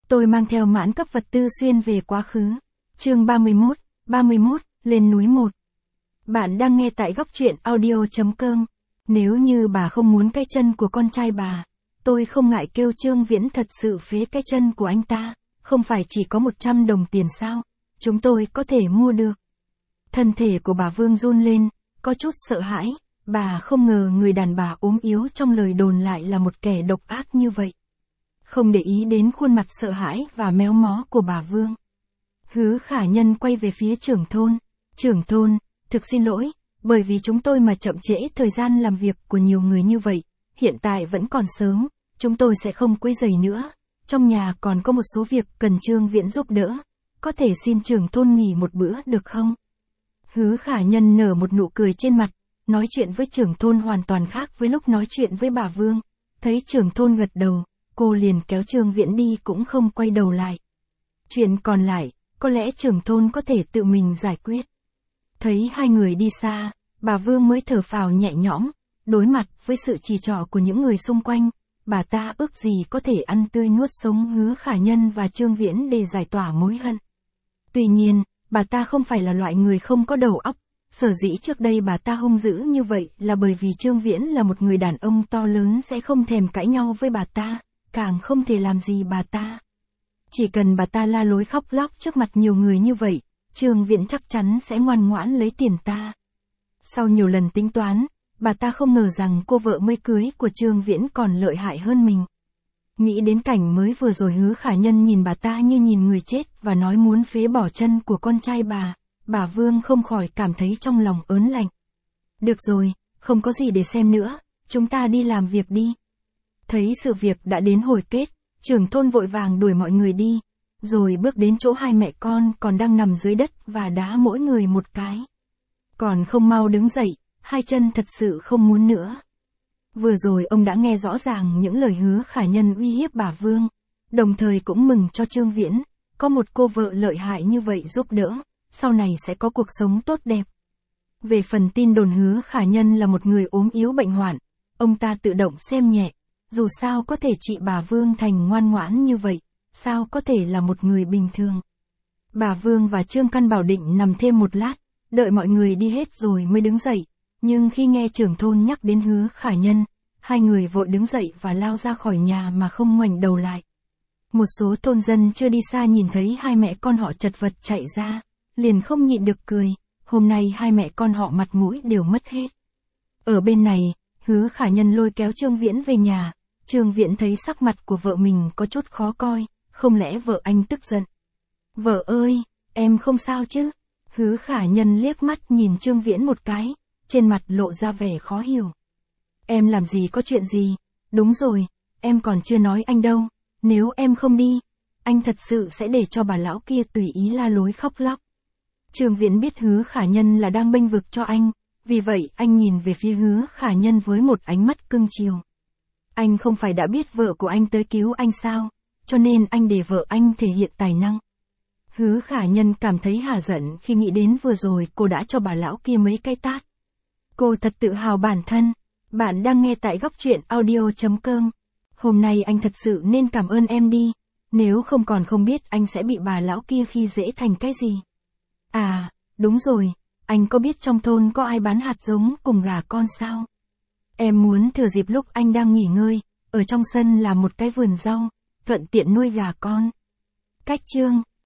Tôi mang theo mãn cấp vật tư xuyên về quá khứ. Chương 31, lên núi 1. Bạn đang nghe tại góc truyện audio.com. Nếu như bà không muốn cái chân của con trai bà, tôi không ngại kêu Trương Viễn thật sự phế cái chân của anh ta, không phải chỉ có 100 đồng tiền sao, chúng tôi có thể mua được. Thân thể của bà Vương run lên, có chút sợ hãi, bà không ngờ người đàn bà ốm yếu trong lời đồn lại là một kẻ độc ác như vậy. Không để ý đến khuôn mặt sợ hãi và méo mó của bà Vương. Hứa Khả Nhân quay về phía trưởng thôn. Trưởng thôn, thực xin lỗi, bởi vì chúng tôi mà chậm trễ thời gian làm việc của nhiều người như vậy, hiện tại vẫn còn sớm, chúng tôi sẽ không quấy rầy nữa. Trong nhà còn có một số việc cần Trương Viễn giúp đỡ, có thể xin trưởng thôn nghỉ một bữa được không? Hứa Khả Nhân nở một nụ cười trên mặt, nói chuyện với trưởng thôn hoàn toàn khác với lúc nói chuyện với bà Vương. Thấy trưởng thôn gật đầu, cô liền kéo Trương Viễn đi cũng không quay đầu lại. Chuyện còn lại, có lẽ trưởng thôn có thể tự mình giải quyết. Thấy hai người đi xa, bà Vương mới thở phào nhẹ nhõm, đối mặt với sự chỉ trỏ của những người xung quanh, bà ta ước gì có thể ăn tươi nuốt sống Hứa Khả Nhân và Trương Viễn để giải tỏa mối hận. Tuy nhiên, bà ta không phải là loại người không có đầu óc, sở dĩ trước đây bà ta hung dữ như vậy là bởi vì Trương Viễn là một người đàn ông to lớn sẽ không thèm cãi nhau với bà ta, càng không thể làm gì bà ta. Chỉ cần bà ta la lối khóc lóc trước mặt nhiều người như vậy, Trương Viễn chắc chắn sẽ ngoan ngoãn lấy tiền ta. Sau nhiều lần tính toán, bà ta không ngờ rằng cô vợ mới cưới của Trương Viễn còn lợi hại hơn mình. Nghĩ đến cảnh mới vừa rồi Hứa Khả Nhân nhìn bà ta như nhìn người chết và nói muốn phế bỏ chân của con trai bà Vương không khỏi cảm thấy trong lòng ớn lạnh. Được rồi, không có gì để xem nữa, chúng ta đi làm việc đi. Thấy sự việc đã đến hồi kết, trưởng thôn vội vàng đuổi mọi người đi, rồi bước đến chỗ hai mẹ con còn đang nằm dưới đất và đá mỗi người một cái. Còn không mau đứng dậy, hai chân thật sự không muốn nữa. Vừa rồi ông đã nghe rõ ràng những lời Hứa Khả Nhân uy hiếp bà Vương, đồng thời cũng mừng cho Trương Viễn, có một cô vợ lợi hại như vậy giúp đỡ, sau này sẽ có cuộc sống tốt đẹp. Về phần tin đồn Hứa Khả Nhân là một người ốm yếu bệnh hoạn, ông ta tự động xem nhẹ, dù sao có thể chị bà Vương thành ngoan ngoãn như vậy, sao có thể là một người bình thường. Bà Vương và Trương Căn Bảo định nằm thêm một lát, đợi mọi người đi hết rồi mới đứng dậy, nhưng khi nghe trưởng thôn nhắc đến Hứa Khả Nhân, hai người vội đứng dậy và lao ra khỏi nhà mà không ngoảnh đầu lại. Một số thôn dân chưa đi xa nhìn thấy hai mẹ con họ chật vật chạy ra, liền không nhịn được cười, hôm nay hai mẹ con họ mặt mũi đều mất hết. Ở bên này, Hứa Khả Nhân lôi kéo Trương Viễn về nhà, Trương Viễn thấy sắc mặt của vợ mình có chút khó coi, không lẽ vợ anh tức giận. Vợ ơi, em không sao chứ? Hứa Khả Nhân liếc mắt nhìn Trương Viễn một cái, trên mặt lộ ra vẻ khó hiểu. Em làm gì có chuyện gì? Đúng rồi, em còn chưa nói anh đâu, nếu em không đi, anh thật sự sẽ để cho bà lão kia tùy ý la lối khóc lóc. Trương Viễn biết Hứa Khả Nhân là đang bênh vực cho anh, vì vậy anh nhìn về phía Hứa Khả Nhân với một ánh mắt cưng chiều. Anh không phải đã biết vợ của anh tới cứu anh sao, cho nên anh để vợ anh thể hiện tài năng. Hứa Khả Nhân cảm thấy hả giận khi nghĩ đến vừa rồi cô đã cho bà lão kia mấy cái tát. Cô thật tự hào bản thân. Bạn đang nghe tại góc truyện audio.com. Hôm nay anh thật sự nên cảm ơn em đi, nếu không còn không biết anh sẽ bị bà lão kia khi dễ thành cái gì. À, đúng rồi, anh có biết trong thôn có ai bán hạt giống cùng gà con sao? Em muốn thừa dịp lúc anh đang nghỉ ngơi, ở trong sân làm một cái vườn rau, thuận tiện nuôi gà con. Cách chương